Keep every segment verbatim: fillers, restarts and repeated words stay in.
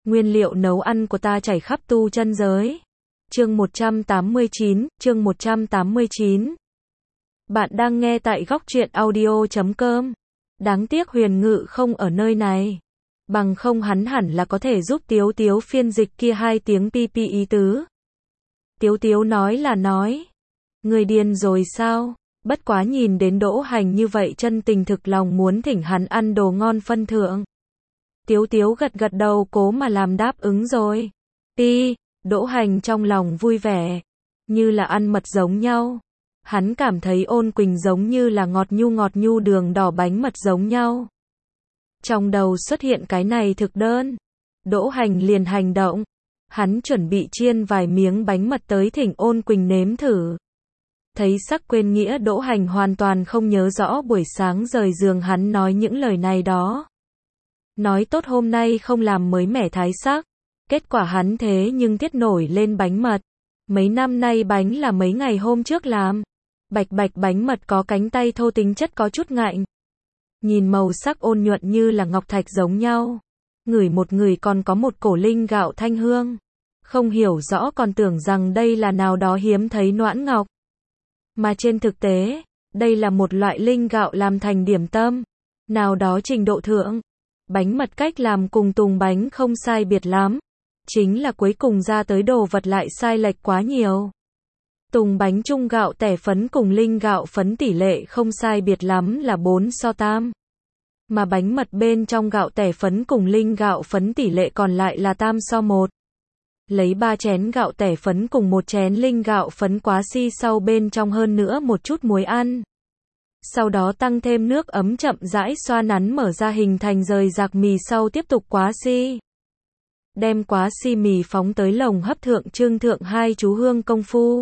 Nguyên liệu nấu ăn của ta chảy khắp tu chân giới. Chương một trăm tám mươi chín, chương một trăm tám mươi chín. Bạn đang nghe tại góc truyện audio chấm com. Đáng tiếc Huyền Ngự không ở nơi này. Bằng không hắn hẳn là có thể giúp Tiếu Tiếu phiên dịch kia hai tiếng pi pi ý tứ. Tiếu Tiếu nói là nói. Người điên rồi sao? Bất quá nhìn đến Đỗ Hành như vậy chân tình thực lòng muốn thỉnh hắn ăn đồ ngon phân thượng. Tiếu Tiếu gật gật đầu cố mà làm đáp ứng rồi. Pi, Đỗ Hành trong lòng vui vẻ. Như là ăn mật giống nhau. Hắn cảm thấy Ôn Quỳnh giống như là ngọt nhu ngọt nhu đường đỏ bánh mật giống nhau. Trong đầu xuất hiện cái này thực đơn. Đỗ Hành liền hành động. Hắn chuẩn bị chiên vài miếng bánh mật tới thỉnh Ôn Quỳnh nếm thử. Thấy sắc quên nghĩa Đỗ Hành hoàn toàn không nhớ rõ buổi sáng rời giường hắn nói những lời này đó. Nói tốt hôm nay không làm mới mẻ thái sắc. Kết quả hắn thế nhưng tiết nổi lên bánh mật. Mấy năm nay bánh là mấy ngày hôm trước làm. Bạch bạch bánh mật có cánh tay thô tính chất có chút ngạnh. Nhìn màu sắc ôn nhuận như là ngọc thạch giống nhau. Ngửi một người còn có một cổ linh gạo thanh hương. Không hiểu rõ còn tưởng rằng đây là nào đó hiếm thấy noãn ngọc. Mà trên thực tế, đây là một loại linh gạo làm thành điểm tâm. Nào đó trình độ thượng. Bánh mật cách làm cùng tùng bánh không sai biệt lắm. Chính là cuối cùng ra tới đồ vật lại sai lệch quá nhiều. Tùng bánh chung gạo tẻ phấn cùng linh gạo phấn tỷ lệ không sai biệt lắm là bốn so tam. Mà bánh mật bên trong gạo tẻ phấn cùng linh gạo phấn tỷ lệ còn lại là tam so một. Lấy ba chén gạo tẻ phấn cùng một chén linh gạo phấn quá si sau bên trong hơn nữa một chút muối ăn. Sau đó tăng thêm nước ấm chậm rãi xoa nắn mở ra hình thành rời rạc mì sau tiếp tục quá si. Đem quá si mì phóng tới lồng hấp thượng trưng thượng hai chú hương công phu.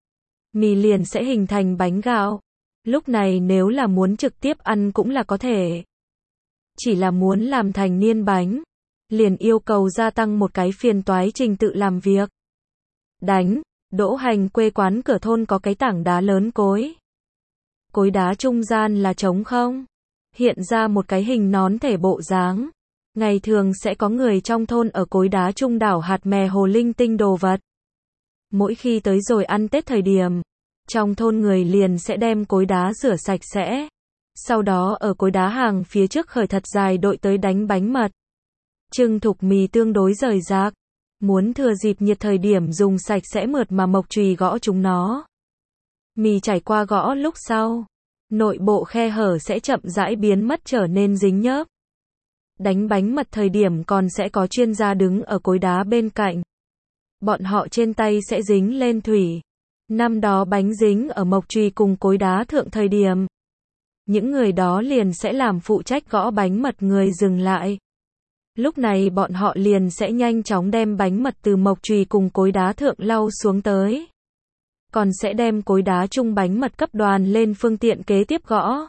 Mì liền sẽ hình thành bánh gạo. Lúc này nếu là muốn trực tiếp ăn cũng là có thể. Chỉ là muốn làm thành niên bánh. Liền yêu cầu gia tăng một cái phiền toái trình tự làm việc. Đánh, Đỗ Hành quê quán cửa thôn có cái tảng đá lớn cối. Cối đá trung gian là trống không. Hiện ra một cái hình nón thể bộ dáng. Ngày thường sẽ có người trong thôn ở cối đá trung đảo hạt mè hồ linh tinh đồ vật. Mỗi khi tới rồi ăn Tết thời điểm, trong thôn người liền sẽ đem cối đá rửa sạch sẽ. Sau đó ở cối đá hàng phía trước khởi thật dài đội tới đánh bánh mật. Trưng thục mì tương đối rời rạc. Muốn thừa dịp nhiệt thời điểm dùng sạch sẽ mượt mà mộc chùy gõ chúng nó. Mì trải qua gõ lúc sau. Nội bộ khe hở sẽ chậm rãi biến mất trở nên dính nhớp. Đánh bánh mật thời điểm còn sẽ có chuyên gia đứng ở cối đá bên cạnh. Bọn họ trên tay sẽ dính lên thủy. Năm đó bánh dính ở mộc chùy cùng cối đá thượng thời điểm. Những người đó liền sẽ làm phụ trách gõ bánh mật người dừng lại. Lúc này bọn họ liền sẽ nhanh chóng đem bánh mật từ mộc chùy cùng cối đá thượng lau xuống tới. Còn sẽ đem cối đá chung bánh mật cấp đoàn lên phương tiện kế tiếp gõ.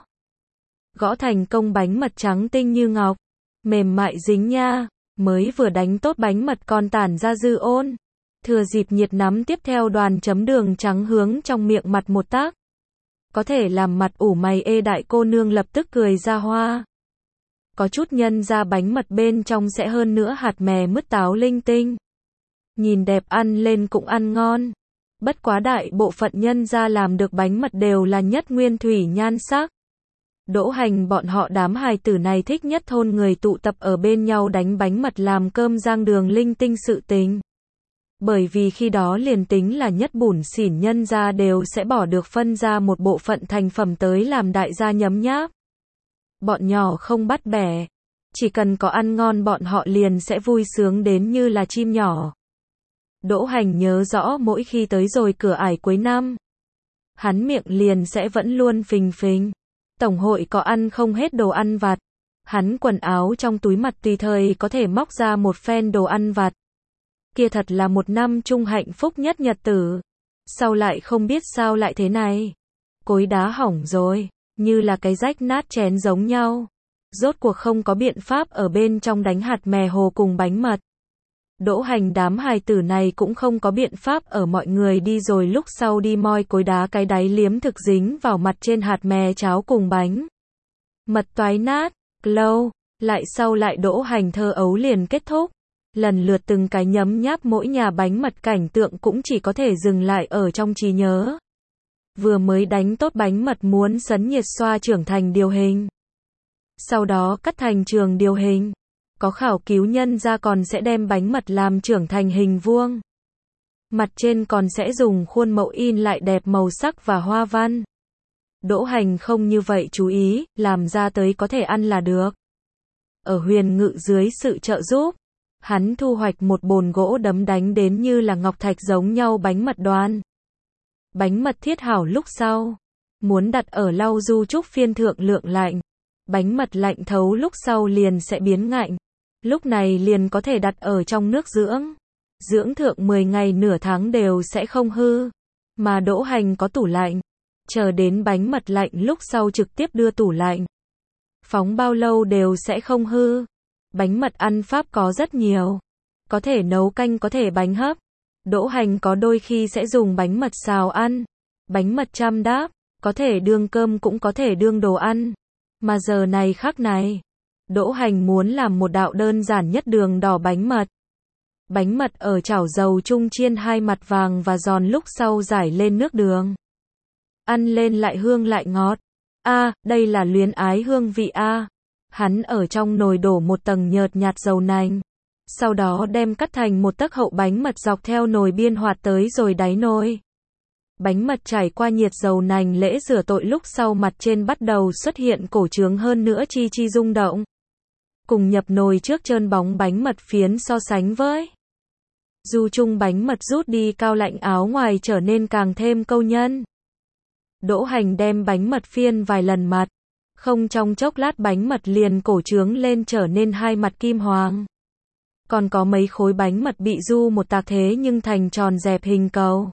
Gõ thành công bánh mật trắng tinh như ngọc. Mềm mại dính nha. Mới vừa đánh tốt bánh mật còn tản ra dư ôn. Thừa dịp nhiệt nắm tiếp theo đoàn chấm đường trắng hướng trong miệng mặt một tác. Có thể làm mặt ủ mày ê đại cô nương lập tức cười ra hoa. Có chút nhân ra bánh mật bên trong sẽ hơn nữa hạt mè mứt táo linh tinh. Nhìn đẹp ăn lên cũng ăn ngon. Bất quá đại bộ phận nhân ra làm được bánh mật đều là nhất nguyên thủy nhan sắc. Đỗ Hành bọn họ đám hài tử này thích nhất thôn người tụ tập ở bên nhau đánh bánh mật làm cơm rang đường linh tinh sự tình. Bởi vì khi đó liền tính là nhất bủn xỉn nhân ra đều sẽ bỏ được phân ra một bộ phận thành phẩm tới làm đại gia nhấm nháp. Bọn nhỏ không bắt bẻ. Chỉ cần có ăn ngon bọn họ liền sẽ vui sướng đến như là chim nhỏ. Đỗ Hành nhớ rõ mỗi khi tới rồi cửa ải cuối năm. Hắn miệng liền sẽ vẫn luôn phình phình. Tổng hội có ăn không hết đồ ăn vặt. Hắn quần áo trong túi mặt tùy thời có thể móc ra một phen đồ ăn vặt. Kia thật là một năm chung hạnh phúc nhất nhật tử. Sau lại không biết sao lại thế này. Cối đá hỏng rồi. Như là cái rách nát chén giống nhau. Rốt cuộc không có biện pháp ở bên trong đánh hạt mè hồ cùng bánh mật. Đỗ Hành đám hài tử này cũng không có biện pháp ở mọi người đi rồi lúc sau đi moi cối đá cái đáy liếm thực dính vào mặt trên hạt mè cháo cùng bánh mật toái nát, lâu, lại sau lại Đỗ Hành thơ ấu liền kết thúc. Lần lượt từng cái nhấm nháp mỗi nhà bánh mật cảnh tượng cũng chỉ có thể dừng lại ở trong trí nhớ. Vừa mới đánh tốt bánh mật muốn sấn nhiệt xoa trưởng thành điều hình. Sau đó cắt thành trường điều hình. Có khảo cứu nhân ra còn sẽ đem bánh mật làm trưởng thành hình vuông. Mặt trên còn sẽ dùng khuôn mẫu in lại đẹp màu sắc và hoa văn. Đỗ Hành không như vậy chú ý, làm ra tới có thể ăn là được. Ở Huyền Ngự dưới sự trợ giúp, hắn thu hoạch một bồn gỗ đấm đánh đến như là ngọc thạch giống nhau bánh mật đoan. Bánh mật thiết hảo lúc sau, muốn đặt ở lau du trúc phiên thượng lượng lạnh. Bánh mật lạnh thấu lúc sau liền sẽ biến ngạnh. Lúc này liền có thể đặt ở trong nước dưỡng. Dưỡng thượng mười ngày nửa tháng đều sẽ không hư. Mà Đỗ Hành có tủ lạnh. Chờ đến bánh mật lạnh lúc sau trực tiếp đưa tủ lạnh. Phóng bao lâu đều sẽ không hư. Bánh mật ăn pháp có rất nhiều. Có thể nấu canh, có thể bánh hấp. Đỗ Hành có đôi khi sẽ dùng bánh mật xào ăn. Bánh mật cham đáp, có thể đương cơm cũng có thể đương đồ ăn. Mà giờ này khác này, Đỗ Hành muốn làm một đạo đơn giản nhất đường đỏ bánh mật. Bánh mật ở chảo dầu chung chiên hai mặt vàng và giòn lúc sau rải lên nước đường. Ăn lên lại hương lại ngọt. A, à, đây là luyến ái hương vị A. À. Hắn ở trong nồi đổ một tầng nhợt nhạt dầu nành. Sau đó đem cắt thành một tấc hậu bánh mật dọc theo nồi biên hoạt tới rồi đáy nồi. Bánh mật trải qua nhiệt dầu nành lễ rửa tội lúc sau mặt trên bắt đầu xuất hiện cổ trướng hơn nữa chi chi rung động. Cùng nhập nồi trước trơn bóng bánh mật phiến so sánh với. Du chung bánh mật rút đi cao lạnh áo ngoài trở nên càng thêm câu nhân. Đỗ Hành đem bánh mật phiên vài lần mặt. Không trong chốc lát bánh mật liền cổ trướng lên trở nên hai mặt kim hoàng. Còn có mấy khối bánh mật bị du một tạc thế nhưng thành tròn dẹp hình cầu.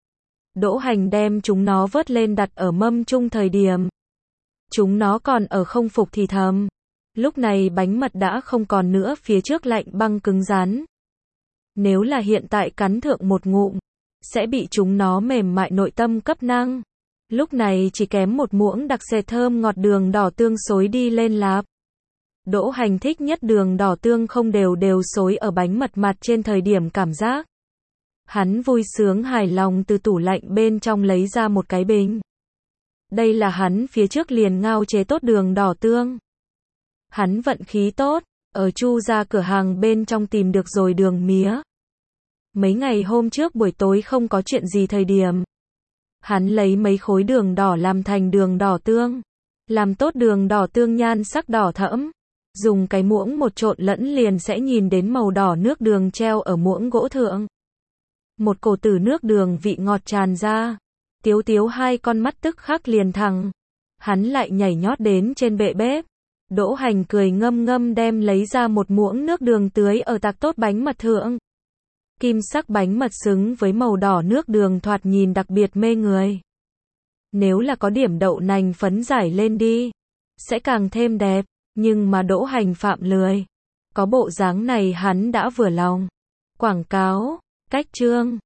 Đỗ Hành đem chúng nó vớt lên đặt ở mâm chung thời điểm. Chúng nó còn ở không phục thì thầm. Lúc này bánh mật đã không còn nữa phía trước lạnh băng cứng rắn. Nếu là hiện tại cắn thượng một ngụm, sẽ bị chúng nó mềm mại nội tâm cấp năng. Lúc này chỉ kém một muỗng đặc sệt thơm ngọt đường đỏ tương xối đi lên lạp. Đỗ Hành thích nhất đường đỏ tương không đều đều xối ở bánh mật mặt trên thời điểm cảm giác. Hắn vui sướng hài lòng từ tủ lạnh bên trong lấy ra một cái bình. Đây là hắn phía trước liền ngao chế tốt đường đỏ tương. Hắn vận khí tốt, ở Chu gia cửa hàng bên trong tìm được rồi đường mía. Mấy ngày hôm trước buổi tối không có chuyện gì thời điểm. Hắn lấy mấy khối đường đỏ làm thành đường đỏ tương. Làm tốt đường đỏ tương nhan sắc đỏ thẫm. Dùng cái muỗng một trộn lẫn liền sẽ nhìn đến màu đỏ nước đường treo ở muỗng gỗ thượng. Một cổ tử nước đường vị ngọt tràn ra. Tiếu tiếu hai con mắt tức khắc liền thẳng. Hắn lại nhảy nhót đến trên bệ bếp. Đỗ Hành cười ngâm ngâm đem lấy ra một muỗng nước đường tưới ở tạc tốt bánh mật thượng. Kim sắc bánh mật xứng với màu đỏ nước đường thoạt nhìn đặc biệt mê người. Nếu là có điểm đậu nành phấn rải lên đi, sẽ càng thêm đẹp. Nhưng mà Đỗ Hành phạm lười. Có bộ dáng này hắn đã vừa lòng. Quảng cáo, cách chương.